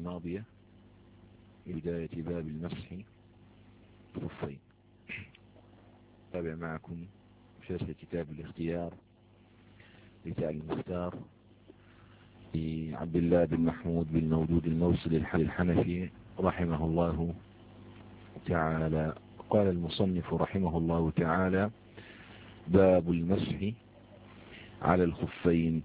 الماضية بداية باب المسح الخفين. تابع معكم شرح كتاب الاختيار لتاء المختار لعبد الله بن محمود بن مودود الموصلي الحنفي رحمه الله تعالى. قال المصنف رحمه الله تعالى: باب المسح على الخفين.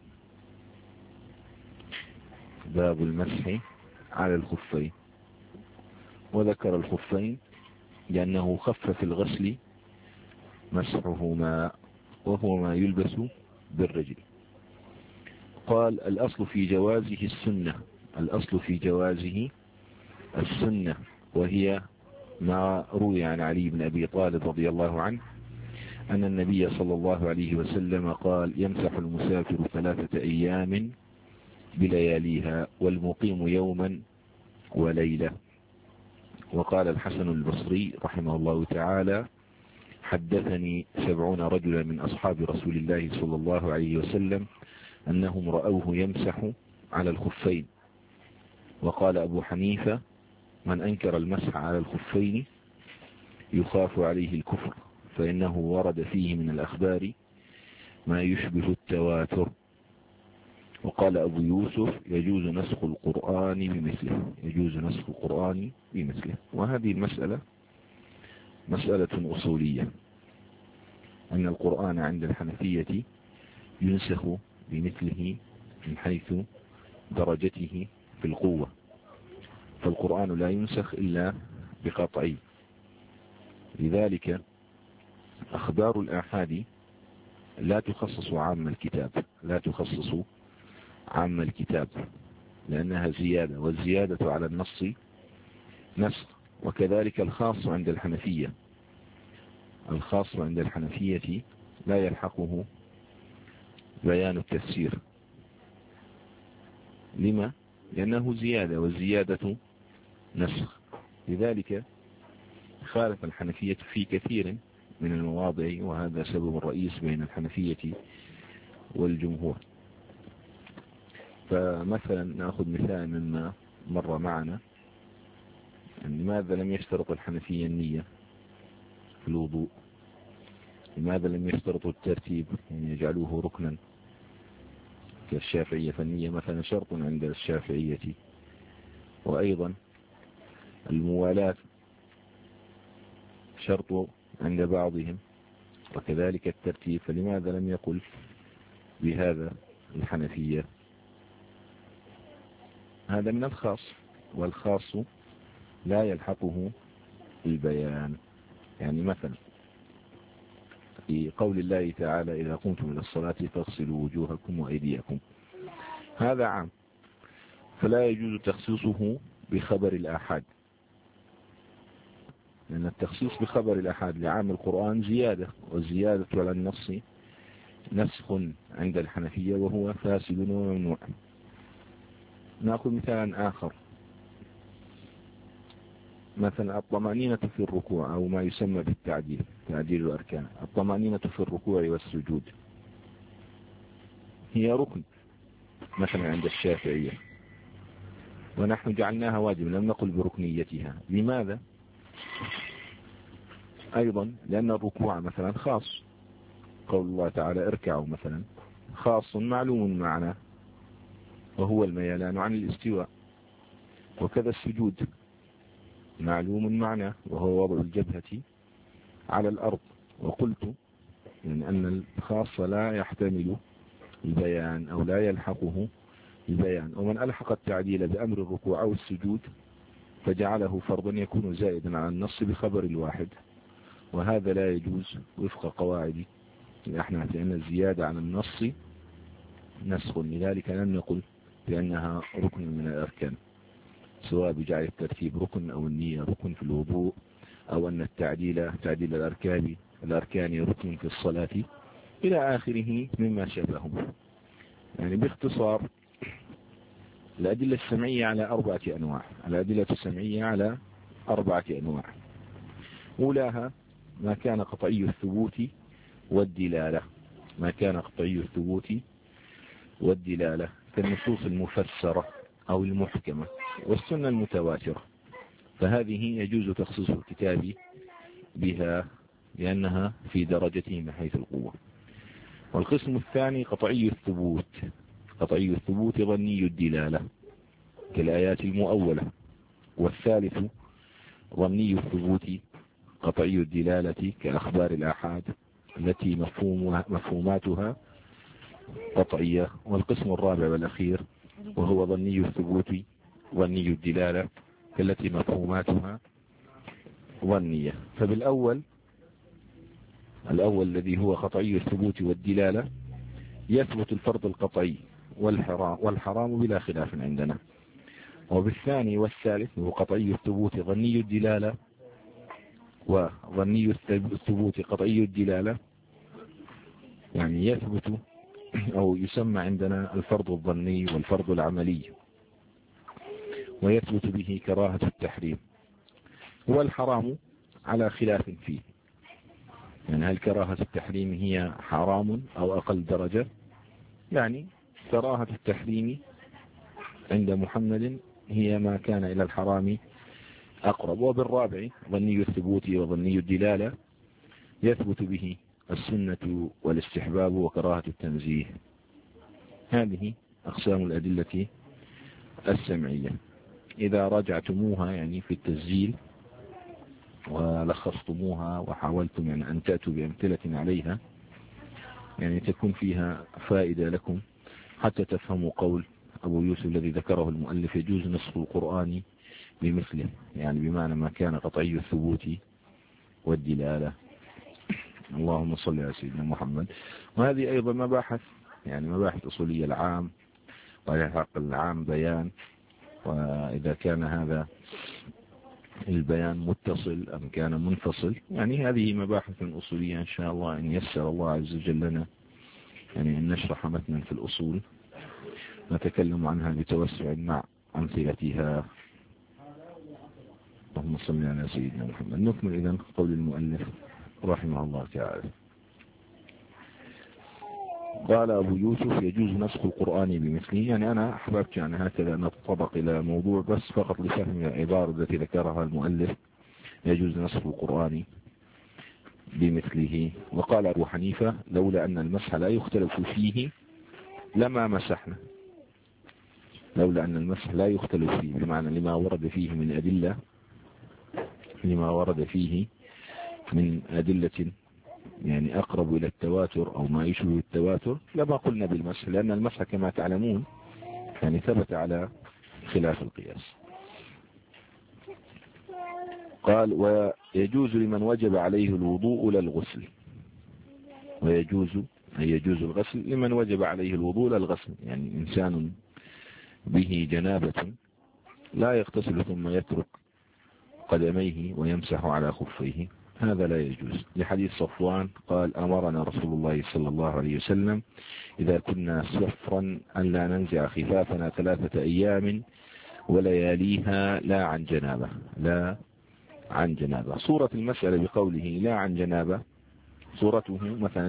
باب المسح على الخفين. وذكر الخفين لأنه خف في الغسل مسحهما وهو ما يلبس بالرجل. قال: الأصل في جوازه السنة. الأصل في جوازه السنة، وهي ما روي عن علي بن أبي طالب رضي الله عنه أن النبي صلى الله عليه وسلم قال: يمسح المسافر 3 أيام بلياليها والمقيم يوما وليلة. وقال الحسن البصري رحمه الله تعالى: حدثني 70 رجلا من أصحاب رسول الله صلى الله عليه وسلم أنهم رأوه يمسح على الخفين. وقال أبو حنيفة: من أنكر المسح على الخفين يخاف عليه الكفر، فإنه ورد فيه من الأخبار ما يشبه التواتر. وقال أبو يوسف: يجوز نسخ القرآن بمثله. يجوز نسخ القرآن بمثله. وهذه المسألة مسألة أصولية، أن القرآن عند الحنفية ينسخ بمثله من حيث درجته في القوة، فالقرآن لا ينسخ إلا بقطعي. لذلك أخبار الآحاد لا تخصص عام الكتاب، لا تخصص عام الكتاب، لأنها زيادة، والزيادة على النص نسخ. وكذلك الخاص عند الحنفية. الخاص عند الحنفية لا يلحقه بيان التفسير. لما؟ لأنه زيادة، والزيادة نسخ. لذلك خالف الحنفية في كثير من المواضع، وهذا سبب الرئيس بين الحنفية والجمهور. فمثلا نأخذ مثال مما مر معنا: لماذا لم يشترط الحنفية النية في الوضوء؟ لماذا لم يشترطوا الترتيب، يعني يجعلوه ركنا كالشافعية؟ فالنية مثلا شرط عند الشافعية. وأيضا الموالاة شرط عند بعضهم، وكذلك الترتيب. فلماذا لم يقل بهذا الحنفية؟ هذا من الخاص، والخاص لا يلحقه البيان. يعني مثلا في قول الله تعالى: إذا قمتم إلى الصلاة فاغسلوا وجوهكم وأيديكم، هذا عام، فلا يجوز تخصيصه بخبر الآحاد، لأن التخصيص بخبر الآحاد لعام القرآن زيادة، والزيادة على النص نسخ عند الحنفية، وهو فاسد وممنوع. نأخذ مثالا آخر، مثلا الطمأنينة في الركوع، أو ما يسمى بالتعديل، تعديل الأركان. الطمأنينة في الركوع والسجود هي ركن مثلا عند الشافعية، ونحن جعلناها واجب، لم نقل بركنيتها. لماذا؟ أيضا لأن الركوع مثلا خاص، قول الله تعالى: اركعوا مثلا، خاص معلوم معناه، وهو الميلان عن الاستواء. وكذا السجود معلوم معناه، وهو وضع الجبهة على الأرض. وقلت أن الخاص لا يحتمل البيان، أو لا يلحقه البيان. ومن ألحق التعديل بأمر الركوع أو السجود فجعله فرضا يكون زائدا على النص بخبر الواحد، وهذا لا يجوز وفق قواعد الأحناف، لأن الزيادة على النص نسخ. لذلك لم نقل بأنها ركن من الأركان، سواء بجعل الترتيب ركن، أو النية ركن في الوضوء، أو أن تعديل الأركان ركن في الصلاة، إلى آخره مما شابههم. يعني باختصار، الأدلة السمعية على 4 أنواع. الأدلة السمعية على 4 أنواع. أولاها ما كان قطعي الثبوت والدلالة. ما كان قطعي الثبوت والدلالة كالنصوص المفسرة أو المحكمة، والسنة المتواترة، فهذه يجوز تخصيص الكتاب بها لأنها في درجته من حيث القوة. والقسم الثاني قطعي الثبوت. قطعي الثبوت ظني الدلالة كالآيات المؤولة. والثالث ظني الثبوت قطعي الدلالة كأخبار الآحاد التي مفهوماتها قطعية. والقسم الرابع والأخير وهو ظني الثبوت ظني الدلالة كالتي مفهوماتها ظنية. فبالأول الذي هو قطعي الثبوت والدلالة يثبت الفرض القطعي والحرام بلا خلاف عندنا. وبالثاني والثالث هو قطعي الثبوت ظني الدلالة وظني الثبوت قطعي الدلالة، يعني يثبت أو يسمى عندنا الفرض الظني والفرض العملي، ويثبت به كراهة التحريم. والحرام على خلاف فيه، يعني هل كراهة التحريم هي حرام أو أقل درجة؟ يعني كراهة التحريم عند محمد هي ما كان إلى الحرام أقرب. وبالرابع ظني الثبوت وظني الدلالة يثبت به السنة والاستحباب وكراهة التنزيه. هذه أقسام الأدلة السمعية. إذا راجعتموها يعني في التسجيل ولخصتموها وحاولتم يعني أن تأتوا بأمثلة عليها، يعني تكون فيها فائدة لكم حتى تفهموا قول أبو يوسف الذي ذكره المؤلف يجوز نسخ القرآن بمثله، يعني بمعنى ما كان قطعي الثبوت والدلالة. اللهم صل على سيدنا محمد. وهذه أيضا مباحث، يعني مباحث أصولية العام ويحق العام بيان، وإذا كان هذا البيان متصل أم كان منفصل، يعني هذه مباحث أصولية إن شاء الله إن يسر الله عز وجل لنا يعني أن نشرح متنا في الأصول نتكلم عنها بتوسع مع أمثلتها. اللهم صل على سيدنا محمد. نكمل إذن قول المؤلف رحمه الله تعالى. قال أبو يوسف يجوز نسخ القرآن بمثله. يعني أنا أحببت يعني هكذا نتطرق إلى موضوع بس فقط لفهم العبارة التي ذكرها المؤلف يجوز نسخ القرآن بمثله. وقال أبو حنيفة لولا أن المسح لا يختلف فيه لما مسحنا. لولا أن المسح لا يختلف فيه بمعنى لما ورد فيه من أدلة، لما ورد فيه من أدلة يعني أقرب إلى التواتر أو ما يشبه التواتر لما قلنا بالمسح، لأن المسح كما تعلمون يعني ثبت على خلاف القياس. قال ويجوز لمن وجب عليه الوضوء للغسل. ويجوز أي يجوز الغسل لمن وجب عليه الوضوء للغسل، يعني إنسان به جنابة لا يغتسل ثم يترك قدميه ويمسح على خفيه، هذا لا يجوز. لحديث صفوان قال أمرنا رسول الله صلى الله عليه وسلم إذا كنا سفرا أن لا ننزع خفافنا 3 أيام ولياليها لا عن جنابة. لا عن جنابة. صورة المسألة بقوله لا عن جنابة صورته مثلا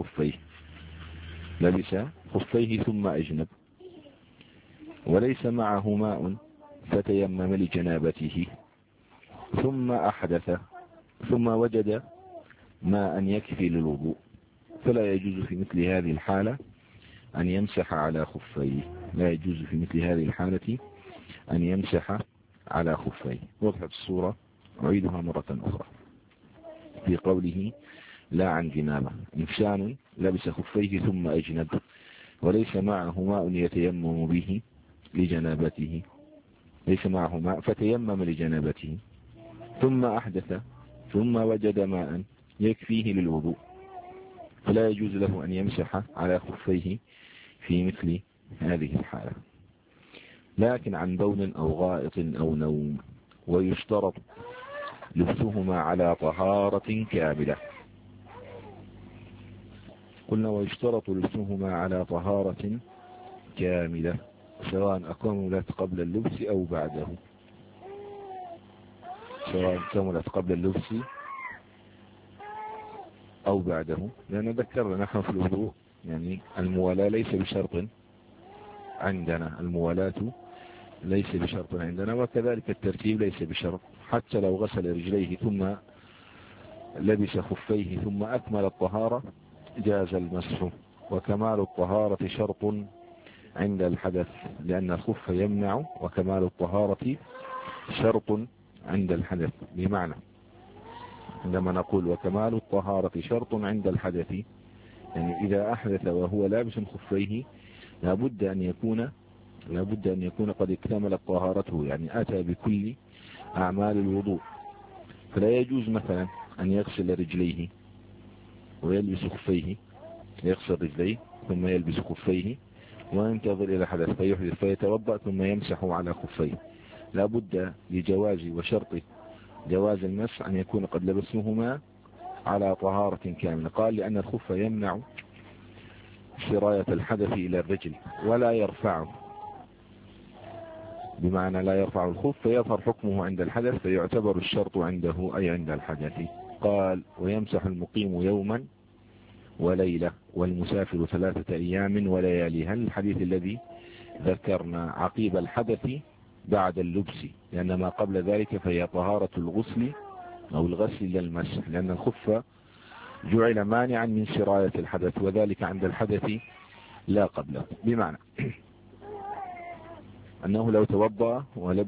لبس خفيه ثم أجنب وليس معه ماء فتيمم لجنابته ثم أحدث ثم وجد ماء يكفي للوضوء، فلا يجوز في مثل هذه الحالة أن يمسح على خفيه. لا يجوز في مثل هذه الحالة أن يمسح على خفيه. وضحت الصورة. أعيدها مرة أخرى في قوله لا عن جنابة. إنسان لبس خفيه ثم أجنب وليس معه ماء يتيمم به لجنابته، ليس معه ماء فتيمم لجنابته ثم أحدث ثم وجد ماء يكفيه للوضوء، فلا يجوز له أن يمسح على خفيه في مثل هذه الحالة. لكن عن بول أو غائط أو نوم. ويشترط لبسهما على طهارة كاملة. قلنا ويشترط لبسهما على طهارة كاملة سواء أكملت قبل اللبس أو بعده، سواء كملت قبل اللبس أو بعده، لأن ذكرنا نحن في الوضوء يعني الموالاة ليس بشرط عندنا. الموالاة ليس بشرط عندنا، وكذلك الترتيب ليس بشرط. حتى لو غسل رجليه ثم لبس خفيه ثم أكمل الطهارة جاز المسح. وكمال الطهارة شرط عند الحدث، لأن الخف يمنع، وكمال الطهارة شرط عند الحدث. بمعنى عندما نقول وكمال الطهارة شرط عند الحدث، يعني إذا أحدث وهو لابس خفيه لابد أن يكون قد اكتملت طهارته، يعني أتى بكل أعمال الوضوء. فلا يجوز مثلا أن يغسل رجليه ويلبس خفيه، يغسل رجليه ثم يلبس خفيه وينتظر إلى حدث فيحدث فيتوضأ ثم يمسح على خفيه. لا بد لجواز وشرط جواز المسح أن يكون قد لبسهما على طهارة كاملة. قال لأن الخف يمنع سراية الحدث إلى الرجل ولا يرفعه، بمعنى لا يرفع الخف فيظهر حكمه عند الحدث، فيعتبر الشرط عنده أي عند الحدث. قال ويمسح المقيم يوما وليلة والمسافر 3 أيام ولياليها. الحديث الذي ذكرنا عقيب الحدث بعد اللبس، لأن ما قبل ذلك فهي طهارة الغسل أو الغسل للمسح، لأن الخف جعل مانعا من سراية الحدث، وذلك عند الحدث لا قبله. بمعنى أنه لو توضأ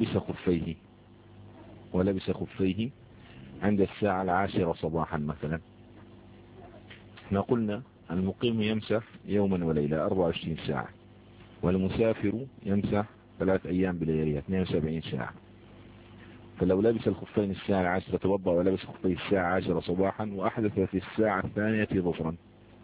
ولبس خفيه عند الساعة 10 صباحا مثلا، احنا قلنا المقيم يمسح يوما وليلة 24 ساعة، والمسافر يمسح 3 أيام بلياليها 72 ساعة. فلو لبس الخفين الساعة 10 توضأ ولبس خفيه الساعة 10 صباحا وأحدث في الساعة 2 ظهرا،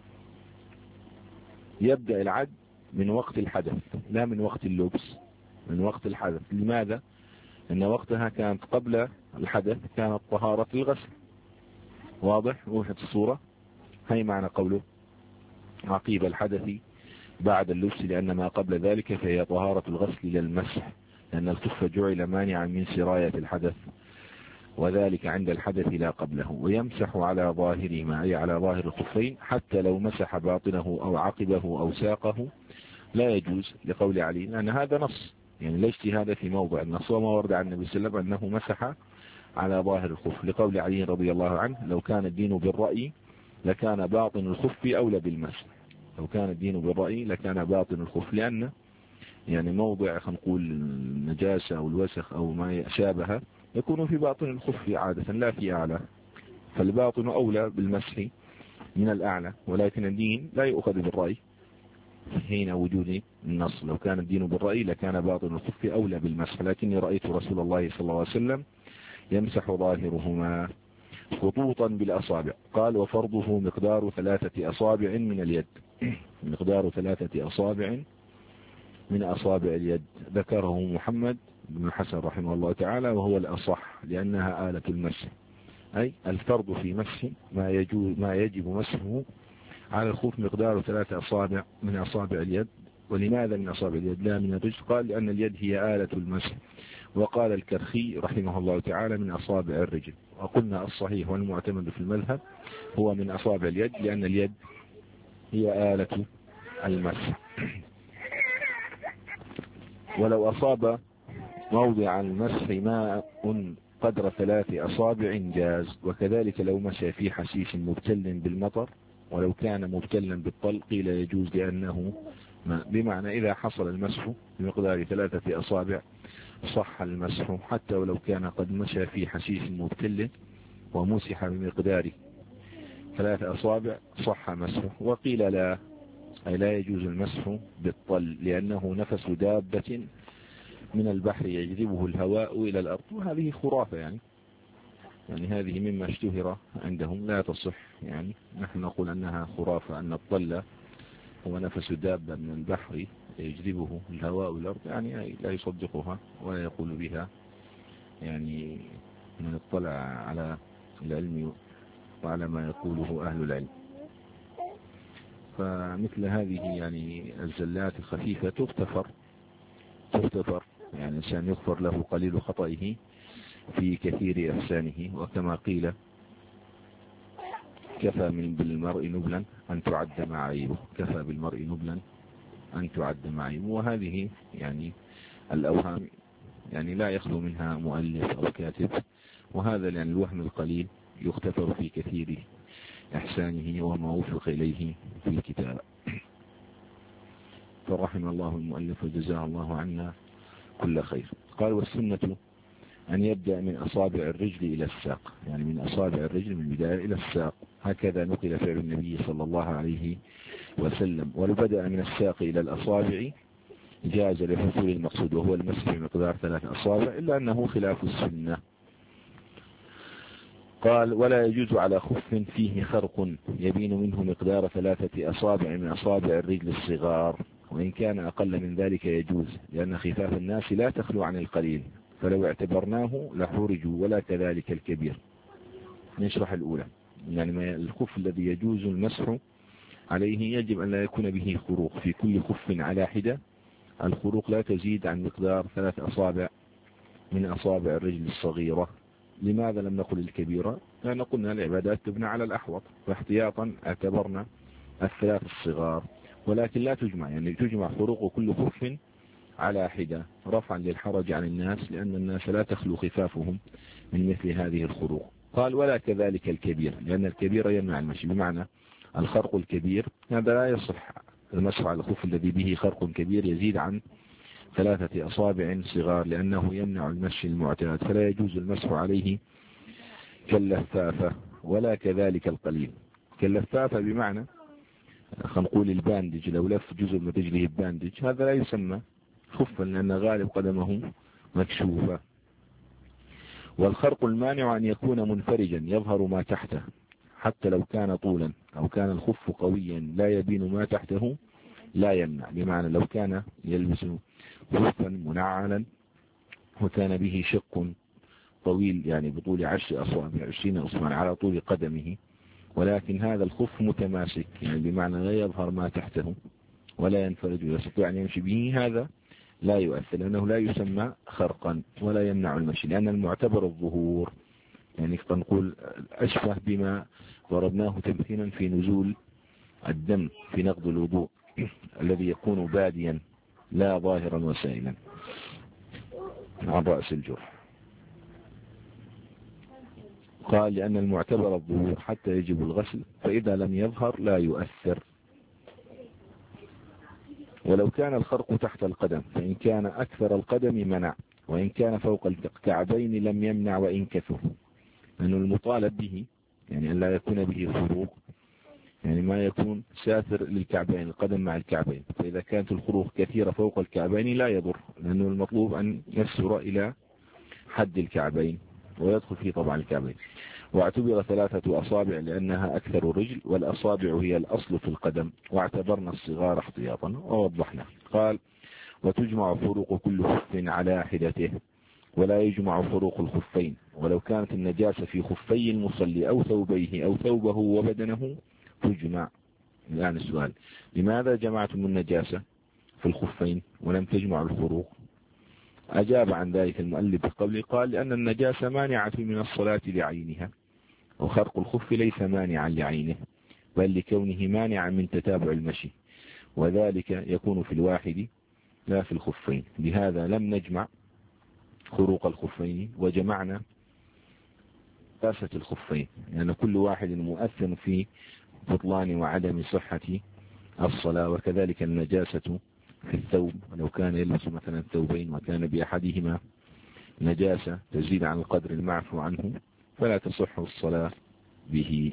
يبدأ العد من وقت الحدث لا من وقت اللبس، من وقت الحدث. لماذا؟ إن وقتها كانت قبل الحدث كانت طهارة الغسل. واضح وضحت الصورة؟ هي معنى قوله عقيب الحدث بعد اللبس، لأن ما قبل ذلك فهي طهارة الغسل للمسح، لأن الخف جعل مانعا من سراية الحدث، وذلك عند الحدث لا قبله. ويمسح على ظاهرهما أي على ظاهر الخفين، حتى لو مسح باطنه أو عقبه أو ساقه لا يجوز، لقول علي، لأن هذا نص، يعني لا اجتهاد في موضع النص. وما ورد عن النبي صلى الله عليه وسلم أنه مسح على ظاهر الخف، لقول علي رضي الله عنه لو كان الدين بالرأي لكان باطن الخف أولى بالمسح. لو كان الدين بالرأي لكان باطن الخف، لأن يعني موضع خلينا نقول النجاسة أو الوسخ أو ما شابه يكون في باطن الخف عادة لا في أعلى، فالباطن أولى بالمسح من الأعلى. ولكن الدين لا يؤخذ بالرأي حين وجود النص. لو كان الدين بالرأي لكان باطن الخف أولى بالمسح، لكني رأيت رسول الله صلى الله عليه وسلم يمسح ظاهرهما خطوطا بالأصابع. قال وفرضه مقدار 3 أصابع من اليد، مقدار 3 أصابع من أصابع اليد. ذكره محمد بن الحسن رحمه الله تعالى، وهو الأصح لأنها آلة المسح، أي الفرض في مسح ما يجب مسحه على الخوف مقدار 3 أصابع من أصابع اليد. ولماذا من أصابع اليد لا من الرجل؟ قال لأن اليد هي آلة المسح. وقال الكرخي رحمه الله تعالى من أصابع الرجل. وقلنا الصحيح والمعتمد في المذهب هو من أصابع اليد، لأن اليد هي آلة المسح. ولو أصاب موضع المسح ماء قدر 3 أصابع جاز، وكذلك لو مشى في حشيش مبتل بالمطر، ولو كان مبتلا بالطل قيل يجوز لأنه ماء. بمعنى إذا حصل المسح بمقدار 3 أصابع صح المسح، حتى ولو كان قد مشى في حشيش مبتل ومسح بمقدار 3 أصابع صح مسحه. وقيل لا، أي لا يجوز المسح بالطل لأنه نفس دابة من البحر يجذبه الهواء إلى الأرض، وهذه خرافة يعني هذه مما اشتهر عندهم لا تصح. يعني نحن نقول أنها خرافة، أن الطل هو نفس دابة من البحر يجذبه الهواء إلى الأرض، يعني لا يصدقها ولا يقول بها، يعني من اطلع على العلم وعلى ما يقوله أهل العلم. فمثل هذه يعني الزلات الخفيفة تغتفر، يعني الإنسان يغفر له قليل خطئه في كثير إحسانه. وكما قيل كفى بالمرء نبلا أن تعد معايبه، كفى بالمرء نبلا أن تعد معايبه. وهذه يعني الأوهام يعني لا يخلو منها مؤلف أو كاتب، وهذا لأن الوهم القليل يختبر في كثير إحسانه وما وفق إليه في الكتاب. فرحم الله المؤلف وجزاه الله عنا كل خير. قال والسنة أن يبدأ من أصابع الرجل إلى الساق، يعني من أصابع الرجل من البداية إلى الساق، هكذا نقل فعل النبي صلى الله عليه وسلم. ولو بدأ من الساق إلى الأصابع جاز لحصول المقصود وهو المسح بمقدار 3 أصابع، إلا أنه خلاف السنة. قال ولا يجوز على خف فيه خرق يبين منه مقدار 3 أصابع من أصابع الرجل الصغار، وإن كان أقل من ذلك يجوز، لأن خفاف الناس لا تخلو عن القليل، فلو اعتبرناه لحرجوا، ولا كذلك الكبير. نشرح الأولى. يعني الخف الذي يجوز المسح عليه يجب أن لا يكون به خروق في كل خف على حدة، الخروق لا تزيد عن مقدار 3 أصابع من أصابع الرجل الصغيرة. لماذا لم نقل الكبيرة؟ لأن قلنا العبادات تبنى على الأحوط، فاحتياطا اعتبرنا 3 الصغار، ولكن لا تجمع، يعني تجمع خروق كل خف على حدة رفعا للحرج عن الناس، لأن الناس لا تخلو خفافهم من مثل هذه الخروق. قال ولا كذلك الكبير، لأن الكبير يمنع المشي، بمعنى الخرق الكبير هذا لا يصح المسح على الخف الذي به خرق كبير يزيد عن 3 أصابع صغار، لأنه يمنع المشي المعتاد، فلا يجوز المسح عليه كاللفافة. ولا كذلك القليل. كاللفافة بمعنى خنقول الباندج، لو لف جزء من رجله الباندج هذا لا يسمى خفا، لأن غالب قدمه مكشوفة. والخرق المانع أن يكون منفرجا يظهر ما تحته، حتى لو كان طولا أو كان الخف قويا لا يبين ما تحته لا يمنع، بمعنى لو كان يلبس خفا منعلا وكان به شق طويل، يعني بطول 10 أصابع 20 أصبعا على طول قدمه، ولكن هذا الخف متماسك، يعني بمعنى لا يظهر ما تحته ولا ينفرج ويستطيع أن يمشي به، هذا لا يؤثر، لأنه لا يسمى خرقا ولا يمنع المشي، لأن المعتبر الظهور. يعني نقول أشبه بما ضربناه تمثيلا في نزول الدم في نقض الوضوء الذي يكون باديا لا ظاهرا وسائلا عن رأس الجرح. قال لأن المعتبر الظهور حتى يجب الغسل، فإذا لم يظهر لا يؤثر. ولو كان الخرق تحت القدم فإن كان أكثر القدم منع، وإن كان فوق الكعبين لم يمنع وإن كثر، لأنه المطالب به يعني أن لا يكون به خروق، يعني ما يكون ساتر للكعبين، القدم مع الكعبين، فإذا كانت الخروق كثيرة فوق الكعبين لا يضر، لأنه المطلوب أن يسر إلى حد الكعبين ويدخل فيه طبعا الكعبين. واعتبر 3 أصابع لأنها أكثر الرجل، والأصابع هي الأصل في القدم، واعتبرنا الصغار احتياطا ووضحنا. قال وتجمع فروق كل خف على حدته، ولا يجمع فروق الخفين، ولو كانت النجاسة في خفي المصلي أو ثوبيه أو ثوبه وبدنه تجمع. الآن السؤال لماذا جمعتم النجاسة في الخفين ولم تجمع الفروق؟ أجاب عن ذلك المؤلف بقوله قال لأن النجاسة مانعة من الصلاة لعينها، وخرق الخف ليس مانعا لعينه، بل لكونه مانعا من تتابع المشي، وذلك يكون في الواحد لا في الخفين. لهذا لم نجمع خروق الخفين، وجمعنا نجاسة الخفين، لأن يعني كل واحد مؤثر في بطلان وعدم صحة الصلاة. وكذلك النجاسة في الثوب، ولو كان يلبس مثلا ثوبين وكان بأحدهما نجاسة تزيد عن القدر المعفو عنه فلا تصح الصلاة به.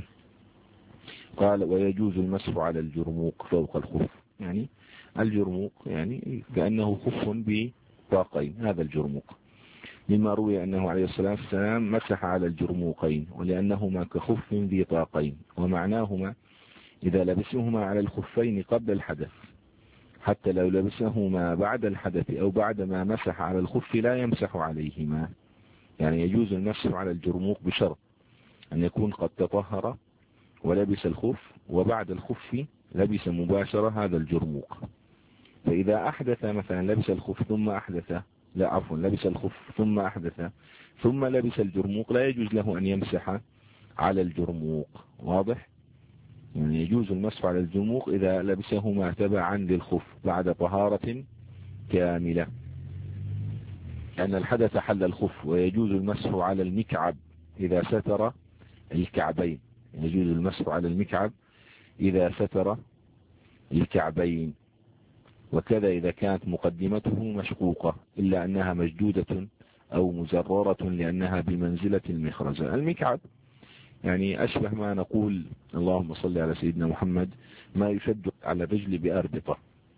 قال ويجوز المسح على الجرموق فوق الخف، يعني الجرموق يعني كأنه خف بطاقين، هذا الجرموق، مما روي أنه عليه الصلاة والسلام مسح على الجرموقين، ولأنهما كخف ذي طاقين، ومعناهما إذا لبسهما على الخفين قبل الحدث، حتى لو لبسهما بعد الحدث أو بعد ما مسح على الخف لا يمسح عليهما. يعني يجوز المسح على الجرموق بشرط أن يكون قد تطهر ولبس الخف، وبعد الخف لبس مباشرة هذا الجرموق. فإذا أحدث مثلا لبس الخف ثم أحدث، لا عفوا لبس الخف ثم أحدث ثم لبس الجرموق، لا يجوز له أن يمسح على الجرموق. واضح؟ يعني يجوز المسح على الجرموق إذا لبسهما تبعا للخف بعد طهارة كاملة. أن الحدث حل الخف، ويجوز المسح على المكعب إذا ستر الكعبين. يجوز المسح على المكعب إذا ستر الكعبين، وكذا إذا كانت مقدمته مشقوقة إلا أنها مشدودة أو مزررة لأنها بمنزلة المخرزة. المكعب يعني أشبه ما نقول اللهم صل على سيدنا محمد ما يشد على الرجل بأربطة،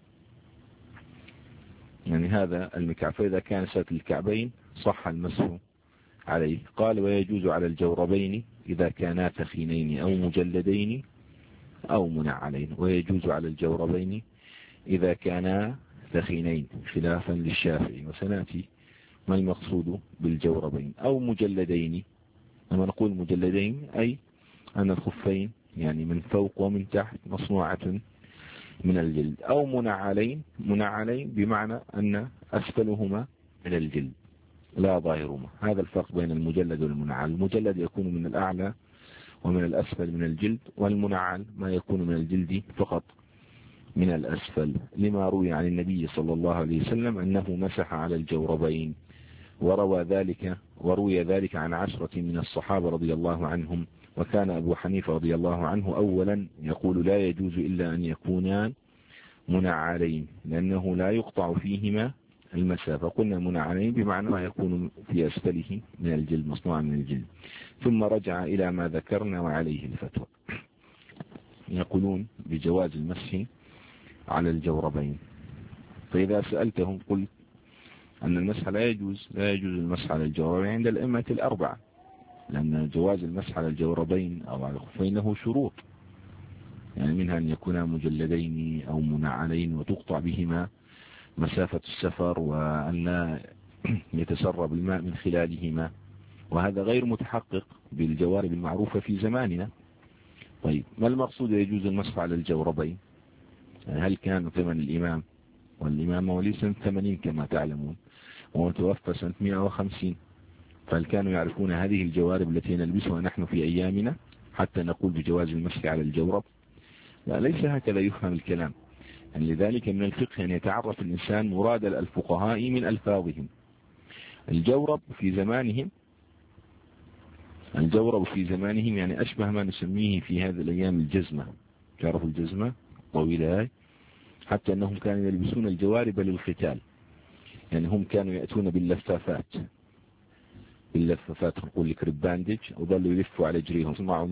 يعني هذا المكعب. فإذا كان ستر الكعبين صح المسح عليه. قال ويجوز على الجوربين إذا كانا ثخينين أو مجلدين أو منعلين. ويجوز على الجوربين إذا كانا ثخينين خلافا للشافعي، وسنأتي ما المقصود بالجوربين. أو مجلدين، لما نقول مجلدين أي أن الخفين يعني من فوق ومن تحت مصنوعة من الجلد. أو منعلين، منعلين بمعنى أن أسفلهما من الجلد لا ظاهرهما. هذا الفرق بين المجلد والمنعل. المجلد يكون من الأعلى ومن الأسفل من الجلد، والمنعل ما يكون من الجلد فقط من الأسفل، لما روي عن النبي صلى الله عليه وسلم أنه مسح على الجوربين. وروي ذلك عن 10 من الصحابة رضي الله عنهم. وكان أبو حنيفة رضي الله عنه أولا يقول لا يجوز إلا أن يكونان منعلين لأنه لا يقطع فيهما المسافة. قلنا منعلين بمعنى ما يكون في أسفله من الجلد مصنوعا من الجلد. ثم رجع إلى ما ذكرنا وعليه الفتوى. يقولون بجواز المسح على الجوربين. فإذا سألتهم قلت أن المسح لا يجوز المسح على الجوربين عند الأئمة الأربعة، لأن جواز المسح على الجوربين أو على الخفين له شروط، يعني منها أن يكونا مجلدين أو منعلين وتقطع بهما مسافة السفر، وأن لا يتسرب الماء من خلالهما، وهذا غير متحقق بالجوارب المعروفة في زماننا. طيب ما المقصود يجوز المسح على الجوربين؟ يعني هل كان ثمن الإمام والإمامة ولي سنة 80 كما تعلمون، ومتوفى سنة 150، فهل كانوا يعرفون هذه الجوارب التي نلبسها نحن في أيامنا حتى نقول بجواز المسح على الجورب؟ لا، ليس هكذا يفهم الكلام. يعني لذلك من الفقه أن يتعرف الإنسان مراد الفقهاء من ألفاظهم. الجورب في زمانهم يعني أشبه ما نسميه في هذه الأيام الجزمة. تعرفوا الجزمة طويلة هاي، حتى أنهم كانوا يلبسون الجوارب للقتال. يعني هم كانوا يأتون باللفافات نقول لك ريباندج، وظلوا يلفوا على جريهم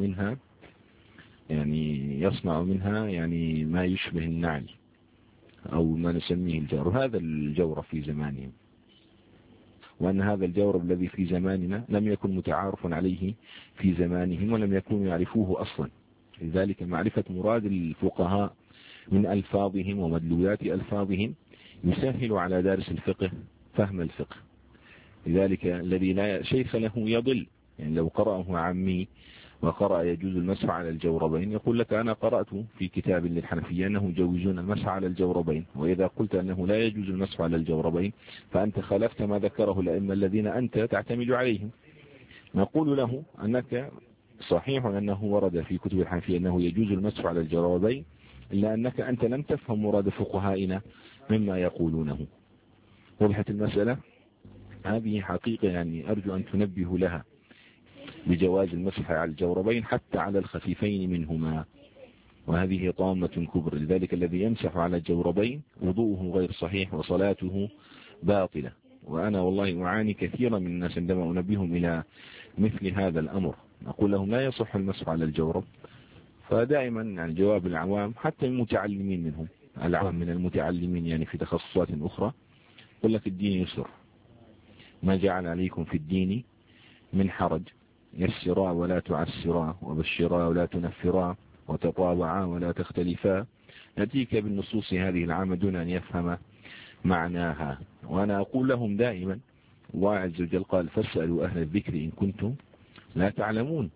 يصنعوا منها يعني ما يشبه النعل أو ما نسميه الجورب. هذا الجورب في زمانهم، وأن هذا الجورب الذي في زماننا لم يكن متعارف عليه في زمانهم ولم يكونوا يعرفوه أصلا. لذلك معرفة مراد الفقهاء من ألفاظهم ومدلولات ألفاظهم يسهل على دارس الفقه فهم الفقه. لذلك الذي لا شيخ له يضل، يعني لو قرأه عمي وقرأ يجوز المسح على الجوربين يقول لك أنا قرأت في كتاب للحنفية أنه يجوزون المسح على الجوربين، وإذا قلت أنه لا يجوز المسح على الجوربين فأنت خالفت ما ذكره الأئمة الذين أنت تعتمد عليهم. نقول له أنك صحيح أنه ورد في كتب الحنفية أنه يجوز المسح على الجوربين، إلا أنك أنت لم تفهم مراد فقهائنا مما يقولونه. وضحت المسألة؟ هذه حقيقة يعني أرجو أن تنبه لها بجواز المسح على الجوربين حتى على الخفيفين منهما، وهذه طامة كبرى. لذلك الذي يمسح على الجوربين وضوءه غير صحيح وصلاته باطلة. وأنا والله أعاني كثيرا من الناس عندما أنبههم إلى مثل هذا الأمر، أقول لهم لا يصح المسح على الجورب. فدائما يعني جواب العوام حتى المتعلمين منهم، العوام من المتعلمين يعني في تخصصات أخرى، يقول لك الدين يسر، ما جعل عليكم في الدين من حرج، يسرا ولا تعسرا، وبشرا ولا تنفرا، وتطاوعا ولا تختلفا. نأتيك بالنصوص هذه العامة دون أن يفهم معناها. وأنا أقول لهم دائما الله عز وجل قال فاسألوا أهل الذكر إن كنتم لا تعلمون.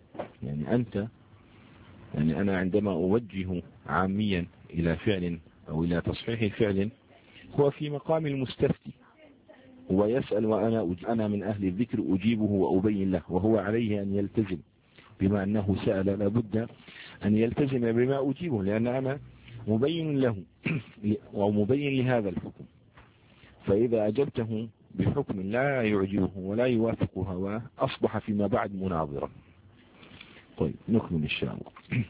يعني أنا عندما أوجه عاميا إلى فعل أو إلى تصحيح فعل هو في مقام المستفتي، هو يسأل وأنا من أهل الذكر أجيبه وأبين له، وهو عليه أن يلتزم بما أنه سأل، لابد أن يلتزم بما أجيبه، لأن أنا مبين له ومبين لهذا الحكم. فإذا أجبته بحكم لا يعجبه ولا يوافق هواه أصبح فيما بعد مناظرا. طيب نكمل إن شاء الله.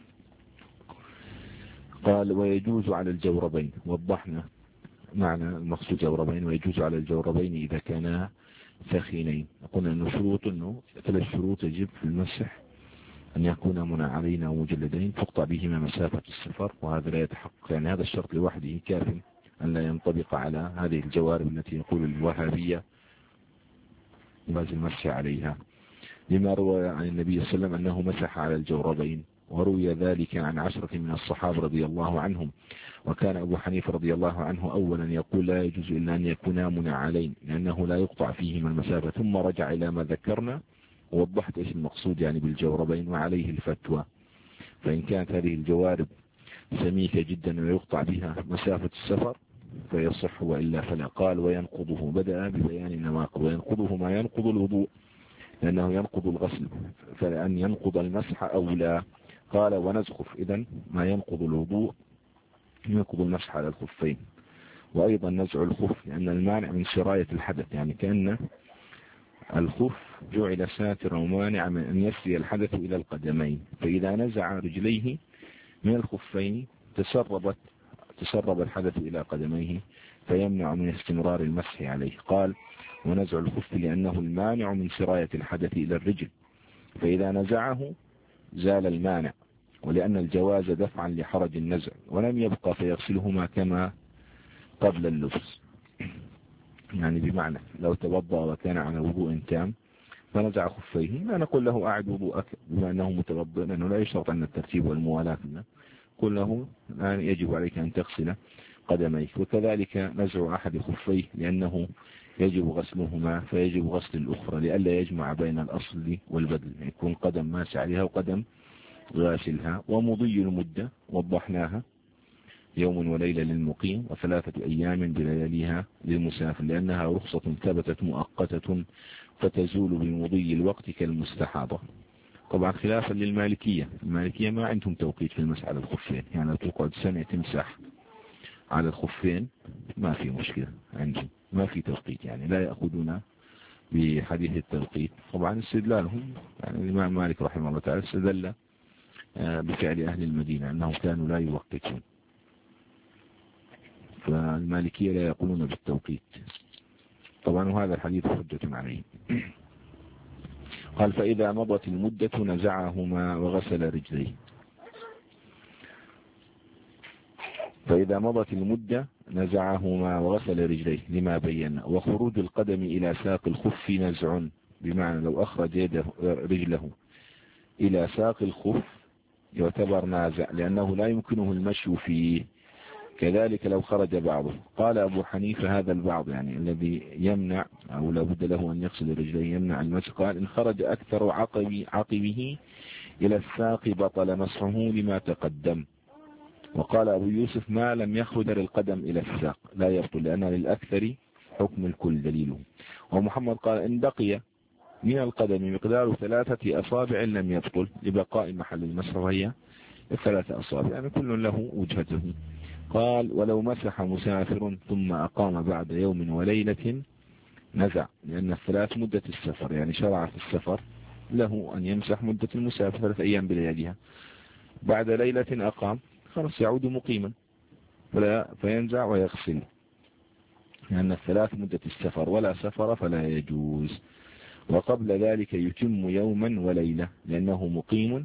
قال ويجوز على الجوربين، وضحنا معنى المقصود جوربين. ويجوز على الجوربين إذا كانا ثخينين. قلنا أنه ثلاث شروط يجب في المسح: أن يكون منعلين أو مجلدين تقطع بهما مسافة السفر، وهذا لا يتحقق، يعني هذا الشرط لوحده كاف أن لا ينطبق على هذه الجوارب التي يقول الوهابية جواز المسح عليها، لما روى عن النبي صلى الله عليه وسلم أنه مسح على الجوربين، وروي ذلك عن 10 من الصحابة رضي الله عنهم. وكان أبو حنيفة رضي الله عنه أولا يقول لا يجوز إلا أن يكونا منعلين لأنه لا يقطع فيهما المسافة، ثم رجع إلى ما ذكرنا ووضحت إيش المقصود يعني بالجوربين وعليه الفتوى. فإن كانت هذه الجوارب سميكة جدا ويقطع بها مسافة السفر فيصح، وإلا فلا. قال وينقضه، بدأ ببيان النواقض. وينقضه ما ينقض الوضوء لأنه ينقض الغسل، فلأن ينقض المسح أو لا. قال ونزخف، إذن ما ينقض الوضوء ينقض المسح على الخفين. وأيضا نزع الخف لأن المانع من سراية الحدث، يعني كأن الخف جعل ساترا ومانع من أن يسري الحدث إلى القدمين، فإذا نزع رجليه من الخفين تسرب الحدث إلى قدميه فيمنع من استمرار المسح عليه. قال ونزع الخف لأنه المانع من سراية الحدث إلى الرجل، فإذا نزعه زال المانع، ولأن الجواز دفعا لحرج النزع، ولم يبقى فيغسلهما كما قبل اللبس. يعني بمعنى لو توضأ وكان على وضوء تام فنزع خفيه لا نقول له أعد وضوءك بما أنه متوضئ، لأنه لا يشترط أن الترتيب والموالاة، قل له الآن يجب عليك أن تغسل قدميك. وكذلك نزع أحد خفيه لأنه يجب غسلهما فيجب غسل الأخرى لئلا يجمع بين الأصل والبدل، يكون قدم ماس عليها وقدم غاسلها. ومضي المدة وضحناها: يوم وليلة للمقيم و3 أيام بلياليها للمسافر، لأنها رخصة ثبتت مؤقتة فتزول بمضي الوقت كالمستحاضة. طبعا خلافا للمالكية، المالكية ما عندهم توقيت في المسح على الخفين، يعني لو تقعد سنة تمسح على الخفين ما في مشكلة عندهم، ما في توقيت، يعني لا يأخذون بحديث التوقيت. طبعا استدلالهم يعني الإمام مالك رحمه الله تعالى استدل بفعل أهل المدينة أنهم كانوا لا يوقتون، فالمالكية لا يقولون بالتوقيت طبعا، وهذا الحديث حجة عليه. قال فإذا مضت المدة نزعهما وغسل رجليه. فإذا مضت المدة نزعهما وغسل رجليه لما بينا. وخروج القدم إلى ساق الخف نزع، بمعنى لو أخرج رجله إلى ساق الخف يعتبر نازع لأنه لا يمكنه المشي فيه. كذلك لو خرج بعضه. قال أبو حنيفة هذا البعض يعني الذي يمنع أو لا بد له أن يغسل رجليه يمنع المسح، قال إن خرج أكثر عقبه إلى الساق بطل مسحه لما تقدم. وقال أبو يوسف ما لم يخرج القدم إلى الساق لا يبطل لأن للأكثر حكم الكل دليله. ومحمد قال إن بقي من القدم مقدار 3 أصابع لم يبطل لبقاء محل المسح وهي 3 أصابع، يعني كل له وجهته. قال ولو مسح مسافر ثم أقام بعد يوم وليلة نزع، لأن الثلاث مدة السفر، يعني شرع في السفر له أن يمسح مدة المسافر 3 أيام بلياليها، بعد ليلة أقام خلاص يعود مقيما فينزع ويغسل، لأن الثلاث مدة السفر ولا سفر فلا يجوز. وقبل ذلك يتم يوما وليلة لأنه مقيم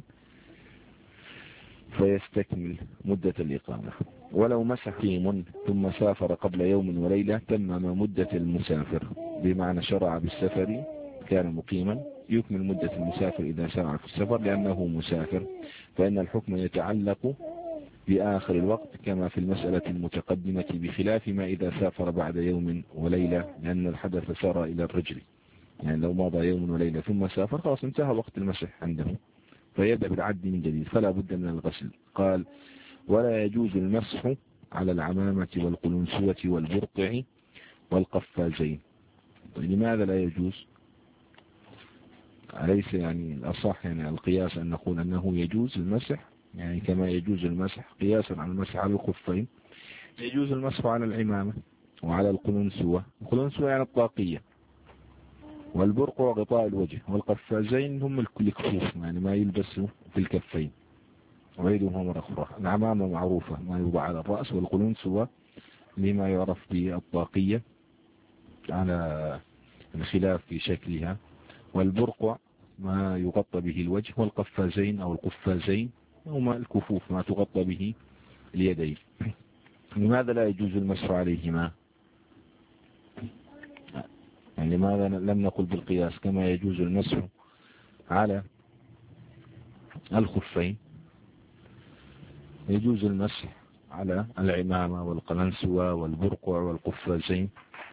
فيستكمل مدة الإقامة. ولو مسح قيم ثم سافر قبل يوم وليلة تمم مدة المسافر، بمعنى شرع بالسفر كان مقيما يكمل مدة المسافر إذا شرع في السفر لأنه مسافر، فإن الحكم يتعلق بآخر الوقت كما في المسألة المتقدمة، بخلاف ما إذا سافر بعد يوم وليلة لأن الحدث سار إلى الرجل، يعني لو مضى يوم وليلة ثم سافر خلاص انتهى وقت المسح عنده فيبدأ بالعد من جديد فلا بد من الغسل. قال ولا يجوز المسح على العمامة والقلنسوة والبرقع والقفازين. طيب لماذا لا يجوز؟ أليس يعني الأصح يعني القياس أن نقول أنه يجوز المسح، يعني كما يجوز المسح قياسا على المسح على الخفين يجوز المسح على العمامة وعلى القلنسوة. القلنسوة يعني الطاقية. والبرقع غطاء الوجه. والقفازين هم الكفوف، يعني ما يلبسوا في الكفين. وعيدها مرة أخرى. العمامة معروفة ما يوضع على الرأس، والقلنسوة لما يعرف بالطاقية على الخلاف في شكلها. والبرقع ما يغطى به الوجه. والقفازين أو القفازين هما الكفوف ما تغطى به اليدين. لماذا لا يجوز المسح عليهما؟ يعني لماذا لم نقل بالقياس كما يجوز المسح على الخفين؟ يجوز المسح على العمامة والقلنسوة والبرقع والقفازين.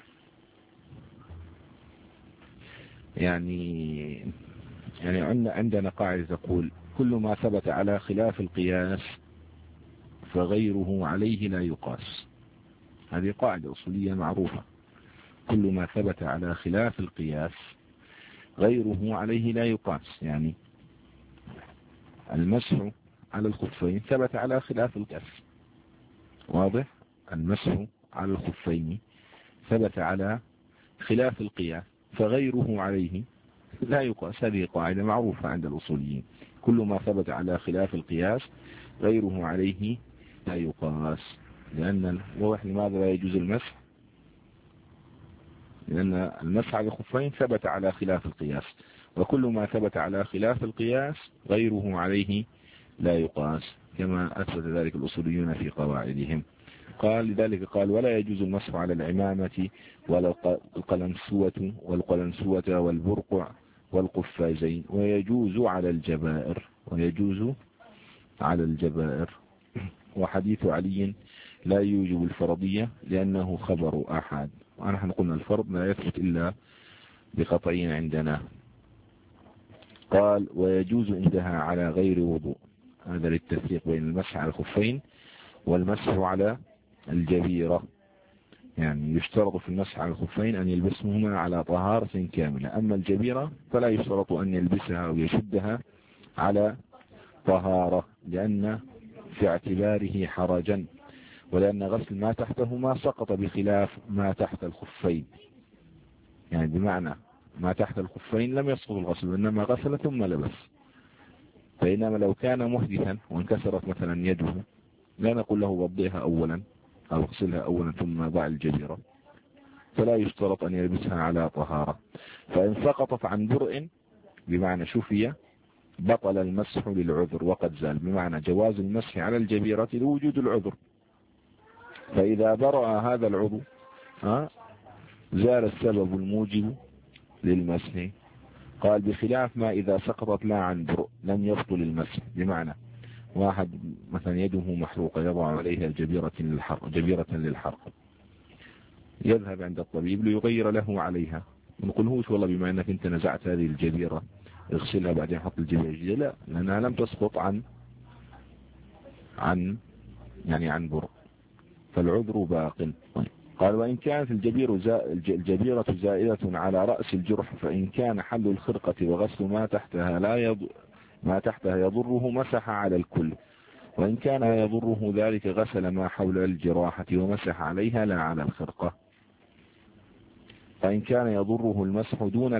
يعني عندنا قاعدة تقول كل ما ثبت على خلاف القياس فغيره عليه لا يقاس. هذه قاعدة أصولية معروفة. كل ما ثبت على خلاف القياس غيره عليه لا يقاس. يعني المسح على الخفين ثبت على خلاف القياس، واضح؟ المسح على الخفين ثبت على خلاف القياس فغيره عليه لا يقاس. هذه قاعدة معروفة عند الأصوليين. كل ما ثبت على خلاف القياس غيره عليه لا يقاس. لماذا لا يجوز المسح؟ لأن المسح على الخفين ثبت على خلاف القياس، وكل ما ثبت على خلاف القياس غيره عليه لا يقاس، كما أثبت ذلك الأصوليون في قواعدهم. لذلك قال ولا يجوز المسح على العمامة ولا القلنسوة والبرقع والقفازين، ويجوز على الجبائر. وحديث علي لا يوجب الفرضية لأنه خبر أحد. ونحن قلنا الفرض لا يثبت إلا بقطعين عندنا. قال ويجوز عندها على غير وضوء. هذا للتفريق بين المسح على الخفين والمسح على الجبيرة. يعني يشترط في المسح على الخفين أن يلبسهما على طهارة كاملة، أما الجبيرة فلا يشترط أن يلبسها أو يشدها على طهارة، لأن في اعتباره حرجا، ولأن غسل ما تحتهما سقط بخلاف ما تحت الخفين. يعني بمعنى ما تحت الخفين لم يسقط الغسل، إنما غسل ثم لبس. فإنما لو كان محدثا وانكسرت مثلا يده لا نقول له وضعها أولا أو اغسلها أولا ثم ضع الجبيرة، فلا يشترط أن يلبسها على طهارة. فإن سقطت عن برء بمعنى شفية بطل المسح للعذر وقد زال، بمعنى جواز المسح على الجبيرة لوجود العذر. فإذا برأ هذا العضو زال السبب الموجب للمسح. قال بخلاف ما إذا سقطت لا عن برء لم يبطل المسح، بمعنى واحد مثلا يده محروقة يضع عليها جبيرة للحرق، يذهب عند الطبيب ليغير له عليها، نقول هوش والله بما أنك أنت نزعت هذه الجبيرة اغسلها بعدين حط الجبيرة الجديدة، لا، لأنها لم تسقط عن برء، فالعذر باق. قال وإن كانت الجبيرة زائدة على رأس الجرح فإن كان حل الخرقة وغسل ما تحتها يضره مسح على الكل، وإن كان يضره ذلك غسل ما حول الجراحة ومسح عليها لا على الخرقة. فإن كان يضره المسح دون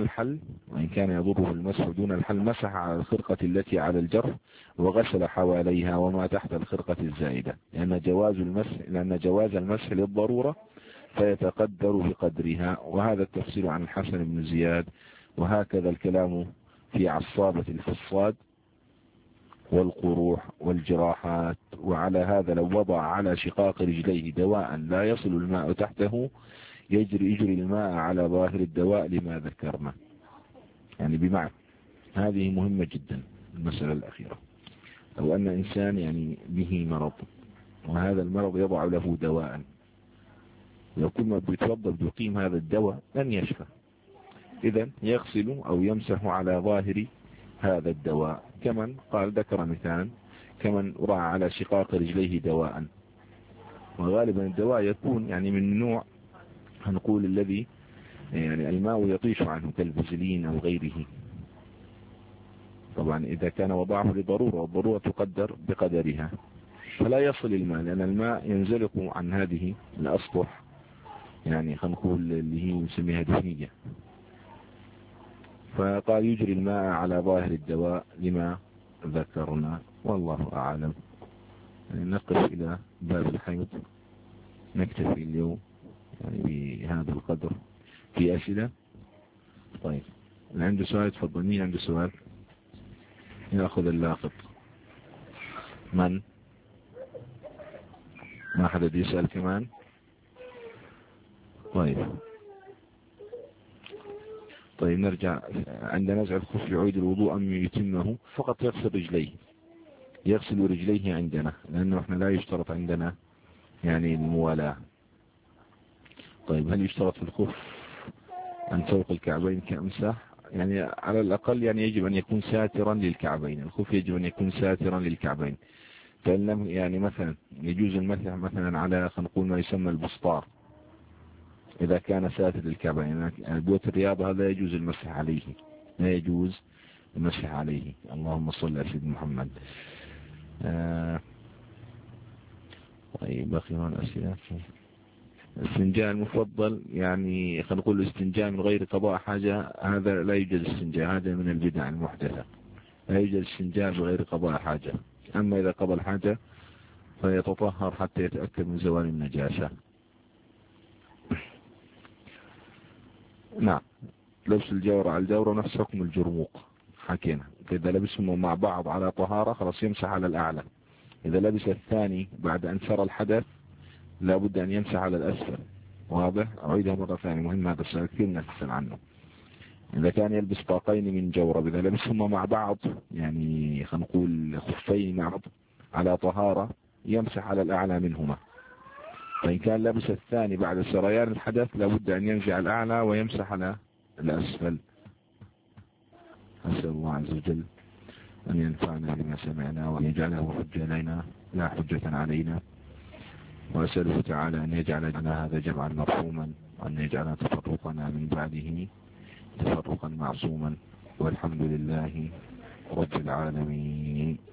الحل مسح على الخرقة التي على الجرح وغسل حواليها وما تحت الخرقة الزائدة، لأن جواز المسح للضرورة فيتقدر بقدرها. وهذا التفسير عن الحسن بن زياد. وهكذا الكلام في عصابة الفصاد والقروح والجراحات. وعلى هذا لو وضع على شقاق رجليه دواء لا يصل الماء تحته يجري الماء على ظاهر الدواء لما ذكرنا. يعني بمعنى هذه مهمة جدا المسألة الأخيرة. لو أن إنسان يعني به مرض وهذا المرض يضع له دواء، لو كل ما بيتوضأ بيقيم هذا الدواء لن يشفى، إذن يغسل أو يمسح على ظاهر هذا الدواء. كمن قال ذكر مثالا كمن رأى على شقاق رجليه دواء، وغالبا الدواء يكون يعني من نوع هنقول الذي يعني الماء يطيش عنه كالفازلين أو غيره. طبعا إذا كان وضعه لضرورة والضرورة تقدر بقدرها فلا يصل الماء، لأن الماء ينزلق عن هذه الأسطح يعني خلينا نقول اللي هي نسميها دهنية. فقال يجري الماء على ظاهر الدواء لما ذكرنا، والله أعلم. نقف إلى باب الحيض، نكتفي اليوم يعني بهذا القدر. في أسئلة؟ طيب، اللي عنده سؤال تفضل. مين عنده سؤال؟ يأخذ اللاقط. من؟ ما حدا يسأل كمان؟ طيب نرجع. عند نزع الخف يعيد الوضوء أم يتمه؟ فقط يغسل رجليه، يغسل رجليه عندنا، لأنه احنا لا يشترط عندنا يعني الموالاة. طيب، هل يشترط في الخف أن فوق الكعبين كأمسح؟ يعني على الأقل يعني يجب أن يكون ساترا للكعبين، الخف يجب أن يكون ساترا للكعبين. فإن لم يعني مثلا يجوز المسح مثلا على خلينا نقول ما يسمى البسطار، إذا كان ساتر للكعبين. بوت الرياضة هذا يجوز المسح عليه، لا يجوز المسح عليه. اللهم صل على سيدنا محمد. طيب، بقي هون أسئلة. الاستنجاء المفضل يعني خلينا نقول الاستنجاء من غير قضاء حاجة، هذا لا يوجد استنجاء، هذا من البدع المحدثة. لا يوجد استنجاء بغير قضاء حاجة. أما إذا قضى الحاجة فيتطهر حتى يتأكد من زوال النجاسة. نعم، لبس الجورة على الجورة نفس حكم الجرموق حكينا. إذا لبسهم مع بعض على طهارة خلاص يمسح على الأعلى. إذا لبس الثاني بعد أن سرى الحدث لابد أن يمسح على الأسفل. واضح؟ أعيدها مرة ثانية، مهم هذا السؤال كثير الناس تسأل عنه. إذا كان يلبس طاقين من جورب، إذا لبسهما مع بعض يعني خلينا نقول خفين مع بعض على طهارة يمسح على الأعلى منهما. فإن كان لبس الثاني بعد سريان الحدث لابد أن ينزع الأعلى ويمسح على الأسفل. أسأل الله عز وجل أن ينفعنا بما سمعنا وأن يجعله حجة لنا لا حجة علينا، وأسأله تعالى أن يجعل لنا هذا جمعا مرحوما، وأن يجعل تفرقنا من بعده تفرقا معصوما، والحمد لله رب العالمين.